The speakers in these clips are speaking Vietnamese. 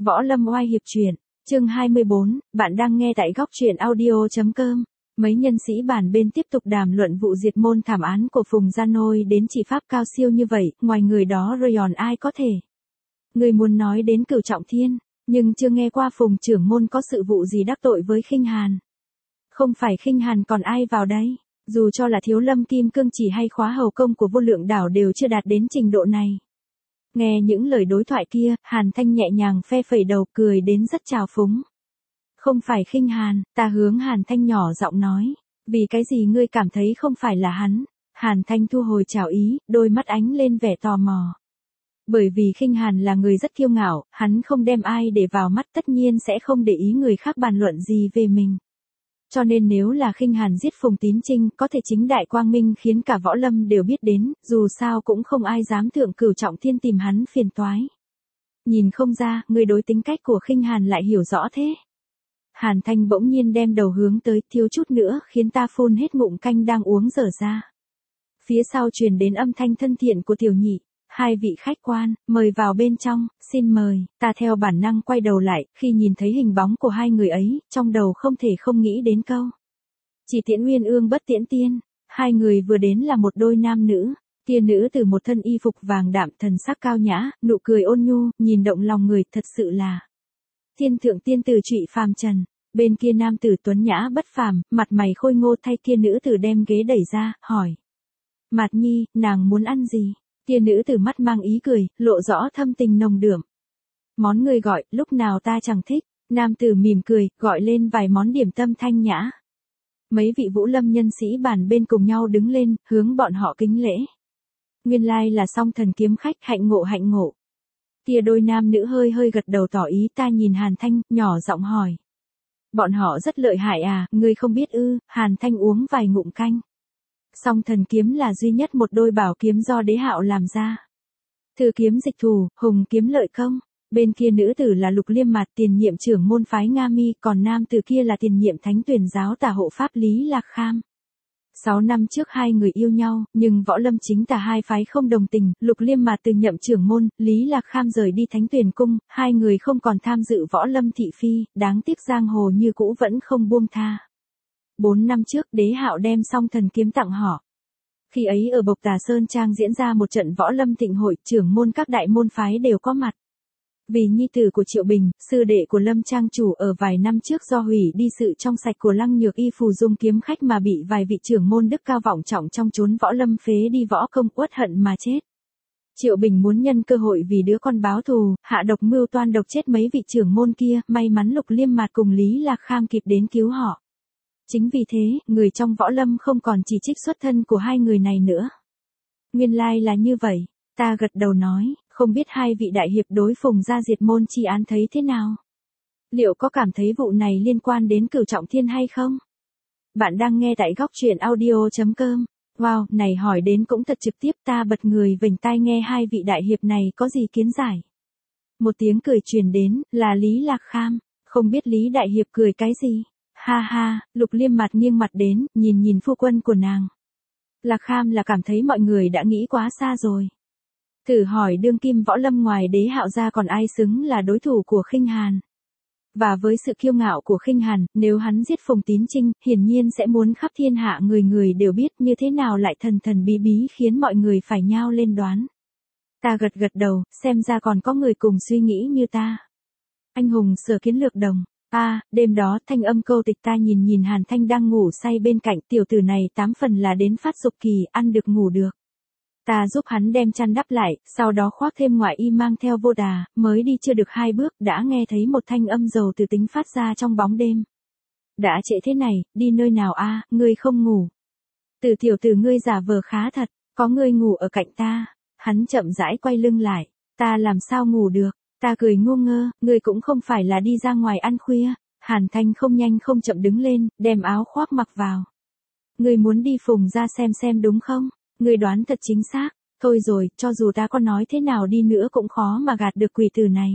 Võ Lâm oai hiệp truyện, chương 24, bạn đang nghe tại góc truyện audio.com. Mấy nhân sĩ bản bên tiếp tục đàm luận vụ diệt môn thảm án của Phùng Gia Nôi đến chỉ pháp cao siêu như vậy, ngoài người đó rồi còn ai có thể. Người muốn nói đến Cửu Trọng Thiên, nhưng chưa nghe qua Phùng trưởng môn có sự vụ gì đắc tội với Khinh Hàn. Không phải Khinh Hàn còn ai vào đấy, dù cho là Thiếu Lâm Kim Cương Chỉ hay khóa hầu công của Vô Lượng Đảo đều chưa đạt đến trình độ này. Nghe những lời đối thoại kia, Hàn Thanh nhẹ nhàng phe phẩy đầu cười đến rất trào phúng. Không phải Khinh Hàn, ta hướng Hàn Thanh nhỏ giọng nói. Vì cái gì ngươi cảm thấy không phải là hắn? Hàn Thanh thu hồi chào ý, đôi mắt ánh lên vẻ tò mò. Bởi vì Khinh Hàn là người rất kiêu ngạo, hắn không đem ai để vào mắt, tất nhiên sẽ không để ý người khác bàn luận gì về mình. Cho nên nếu là Khinh Hàn giết Phùng Tín Trinh, có thể chính đại quang minh khiến cả võ lâm đều biết đến, dù sao cũng không ai dám thượng Cửu Trọng Thiên tìm hắn phiền toái. Nhìn không ra, người đối tính cách của Khinh Hàn lại hiểu rõ thế. Hàn Thanh bỗng nhiên đem đầu hướng tới, thiếu chút nữa khiến ta phun hết ngụm canh đang uống dở ra. Phía sau truyền đến âm thanh thân thiện của Tiểu Nhị. Hai vị khách quan, mời vào bên trong, xin mời. Ta theo bản năng quay đầu lại, khi nhìn thấy hình bóng của hai người ấy, trong đầu không thể không nghĩ đến câu. Chỉ tiễn uyên ương bất tiễn tiên. Hai người vừa đến là một đôi nam nữ. Kia nữ từ một thân y phục vàng đạm, thần sắc cao nhã, nụ cười ôn nhu, nhìn động lòng người, thật sự là thiên thượng tiên tử trụy phàm trần. Bên kia nam tử tuấn nhã bất phàm, mặt mày khôi ngô, thay kia nữ tử đem ghế đẩy ra, hỏi. Mạt Nhi, nàng muốn ăn gì? Kia nữ tử mắt mang ý cười, lộ rõ thâm tình nồng đượm. Món người gọi, lúc nào ta chẳng thích. Nam tử mỉm cười, gọi lên vài món điểm tâm thanh nhã. Mấy vị Vũ Lâm nhân sĩ bàn bên cùng nhau đứng lên, hướng bọn họ kính lễ. Nguyên lai là Song Thần kiếm khách, hạnh ngộ hạnh ngộ. Kia đôi nam nữ hơi hơi gật đầu tỏ ý. Ta nhìn Hàn Thanh, nhỏ giọng hỏi. Bọn họ rất lợi hại à, ngươi không biết ư? Hàn Thanh uống vài ngụm canh. Song Thần kiếm là duy nhất một đôi bảo kiếm do Đế Hạo làm ra. Thư kiếm dịch thù, hùng kiếm lợi công. Bên kia nữ tử là Lục Liêm Mạt, tiền nhiệm trưởng môn phái Nga Mi, còn nam tử kia là tiền nhiệm thánh tuyển giáo tả hộ pháp Lý Lạc Kham. 6 năm trước hai người yêu nhau, nhưng võ lâm chính tả hai phái không đồng tình, Lục Liêm Mạt từ nhậm trưởng môn, Lý Lạc Kham rời đi thánh tuyển cung, hai người không còn tham dự võ lâm thị phi, đáng tiếc giang hồ như cũ vẫn không buông tha. 4 năm trước Đế Hạo đem Song Thần kiếm tặng họ. Khi ấy ở Bộc Tà Sơn Trang diễn ra một trận võ lâm thịnh hội, trưởng môn các đại môn phái đều có mặt. Vì nhi tử của Triệu Bình, sư đệ của Lâm Trang chủ ở vài năm trước do hủy đi sự trong sạch của Lăng Nhược Y phù dung kiếm khách mà bị vài vị trưởng môn đức cao vọng trọng trong chốn võ lâm phế đi võ công, uất hận mà chết. Triệu Bình muốn nhân cơ hội vì đứa con báo thù, hạ độc mưu toan độc chết mấy vị trưởng môn kia, may mắn Lục Liêm Mạt cùng Lý Lạc Kham kịp đến cứu họ. Chính vì thế, người trong võ lâm không còn chỉ trích xuất thân của hai người này nữa. Nguyên lai là như vậy, ta gật đầu nói, không biết hai vị đại hiệp đối Phùng gia diệt môn chi án thấy thế nào? Liệu có cảm thấy vụ này liên quan đến Cửu Trọng Thiên hay không? Bạn đang nghe tại góc truyện audio.com. Wow, này hỏi đến cũng thật trực tiếp, ta bật người vểnh tai nghe hai vị đại hiệp này có gì kiến giải. Một tiếng cười truyền đến, là Lý Lạc Kham, không biết Lý đại hiệp cười cái gì? Ha ha, Lục Liêm Mạt nghiêng mặt đến, nhìn phu quân của nàng. Lạc Kham là cảm thấy mọi người đã nghĩ quá xa rồi. Thử hỏi đương kim võ lâm ngoài Đế Hạo ra còn ai xứng là đối thủ của Khinh Hàn. Và với sự kiêu ngạo của Khinh Hàn, nếu hắn giết Phùng Tín Trinh, hiển nhiên sẽ muốn khắp thiên hạ người đều biết, như thế nào lại thần bí bí khiến mọi người phải nhao lên đoán. Ta gật đầu, xem ra còn có người cùng suy nghĩ như ta. Anh hùng Sở Kiến lược đồng. Đêm đó thanh âm câu tịch, ta nhìn Hàn Thanh đang ngủ say bên cạnh, tiểu tử này 8 phần là đến phát dục kỳ, ăn được ngủ được. Ta giúp hắn đem chăn đắp lại, sau đó khoác thêm ngoại y mang theo vô đà, mới đi chưa được 2 bước, đã nghe thấy một thanh âm dầu từ tính phát ra trong bóng đêm. Đã trễ thế này, đi nơi nào ngươi không ngủ. Từ tiểu tử ngươi giả vờ khá thật, có ngươi ngủ ở cạnh ta. Hắn chậm rãi quay lưng lại, ta làm sao ngủ được. Ta cười ngu ngơ, ngươi cũng không phải là đi ra ngoài ăn khuya. Hàn Thanh không nhanh không chậm đứng lên, đem áo khoác mặc vào. Ngươi muốn đi Phùng ra xem đúng không? Ngươi đoán thật chính xác. Thôi rồi, cho dù ta có nói thế nào đi nữa cũng khó mà gạt được quỷ tử này.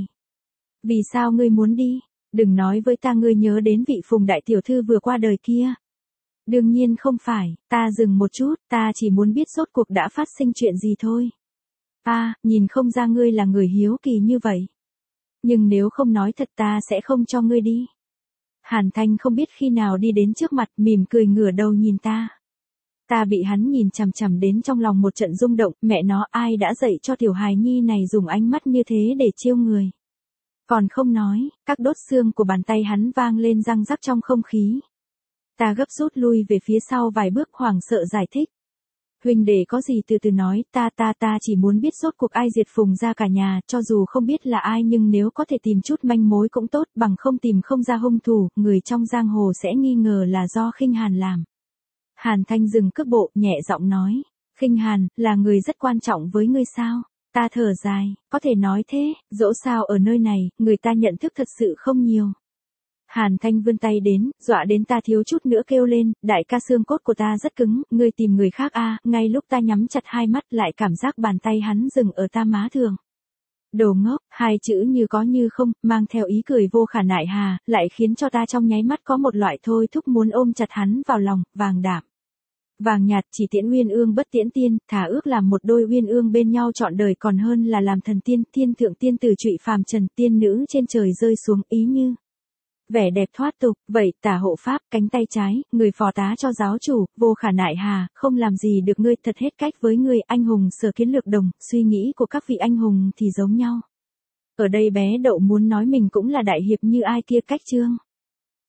Vì sao ngươi muốn đi? Đừng nói với ta ngươi nhớ đến vị Phùng đại tiểu thư vừa qua đời kia. Đương nhiên không phải, ta dừng một chút, ta chỉ muốn biết rốt cuộc đã phát sinh chuyện gì thôi. Nhìn không ra ngươi là người hiếu kỳ như vậy. Nhưng nếu không nói thật ta sẽ không cho ngươi đi. Hàn Thanh không biết khi nào đi đến trước mặt, mỉm cười ngửa đầu nhìn ta. Ta bị hắn nhìn chằm chằm đến trong lòng một trận rung động, mẹ nó ai đã dạy cho tiểu hài nhi này dùng ánh mắt như thế để chiêu người. Còn không nói, các đốt xương của bàn tay hắn vang lên răng rắc trong không khí. Ta gấp rút lui về phía sau vài bước hoảng sợ giải thích. Huynh đệ có gì từ từ nói, ta chỉ muốn biết rốt cuộc ai diệt Phùng ra cả nhà, cho dù không biết là ai nhưng nếu có thể tìm chút manh mối cũng tốt, bằng không tìm không ra hung thủ, người trong giang hồ sẽ nghi ngờ là do Khinh Hàn làm. Hàn Thanh dừng cước bộ, nhẹ giọng nói, Khinh Hàn, là người rất quan trọng với ngươi sao? Ta thở dài, có thể nói thế, dẫu sao ở nơi này, người ta nhận thức thật sự không nhiều. Hàn Thanh vươn tay đến, dọa đến ta thiếu chút nữa kêu lên, đại ca xương cốt của ta rất cứng, ngươi tìm người khác a. Ngay lúc ta nhắm chặt hai mắt lại cảm giác bàn tay hắn dừng ở ta má thường. Đồ ngốc, hai chữ như có như không, mang theo ý cười vô khả nại hà, lại khiến cho ta trong nháy mắt có một loại thôi thúc muốn ôm chặt hắn vào lòng, vàng đạm. Vàng nhạt chỉ tiễn uyên ương bất tiễn tiên, thà ước làm một đôi uyên ương bên nhau trọn đời còn hơn là làm thần tiên, thiên thượng tiên tử trụy phàm trần, tiên nữ trên trời rơi xuống, ý như vẻ đẹp thoát tục. Vậy tả hộ pháp, cánh tay trái, người phò tá cho giáo chủ, vô khả nại hà, không làm gì được ngươi, thật hết cách với ngươi. Anh hùng Sở Kiến lược đồng, suy nghĩ của các vị anh hùng thì giống nhau. Ở đây bé Đậu muốn nói mình cũng là đại hiệp như ai kia cách chương.